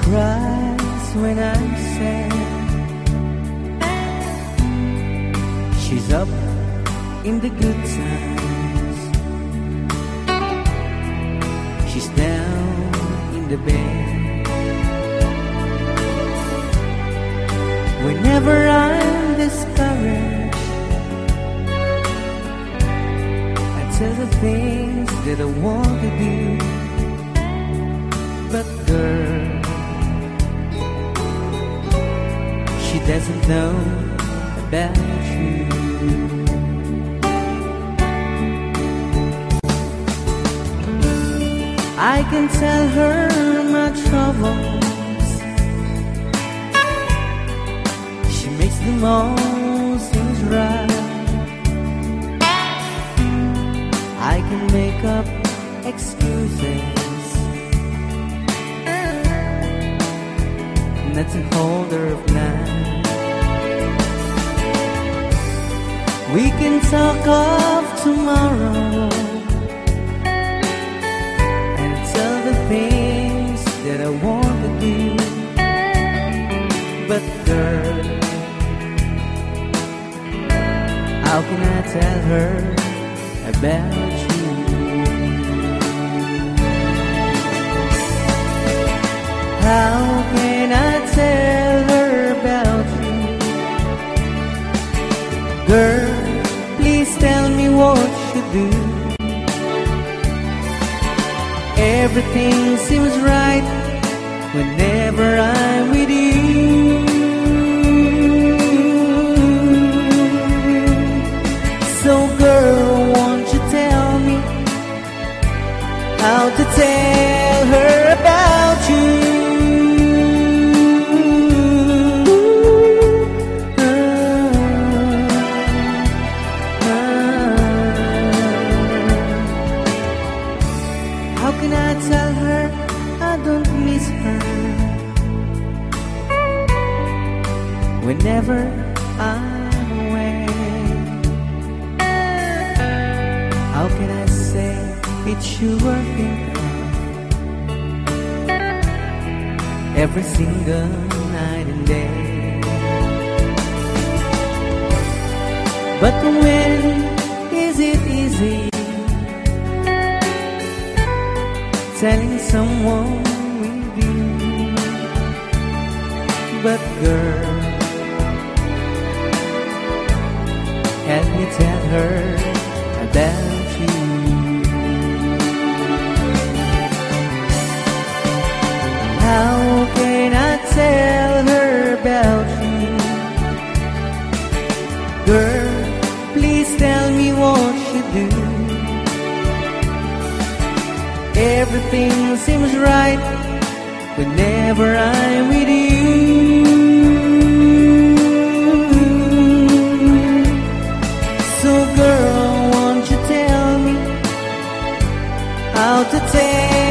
cries when I say she's up in the good times. She's down in the bed. Whenever I'm discouraged, I tell the things that I want to do. But girl, she doesn't know about you. I can tell her my troubles. She makes them all seems right. I can make up excuses not to hold her of night. We can talk of tomorrow and tell the things that I want to do. But girl, how can I tell her about you? How can I tell her about you? Girl, please tell me what you do. Everything seems right whenever I'm with you. So girl, won't you tell me how to tell her about you? How can I tell her I don't miss her whenever I'm away? How can I say it's you working every single night and day? But when is it easy telling someone with you? But girl, help me tell her about you. How can I tell her about you? Girl, please tell me what you do. Everything seems right whenever I'm with you. So girl, won't you tell me how to tell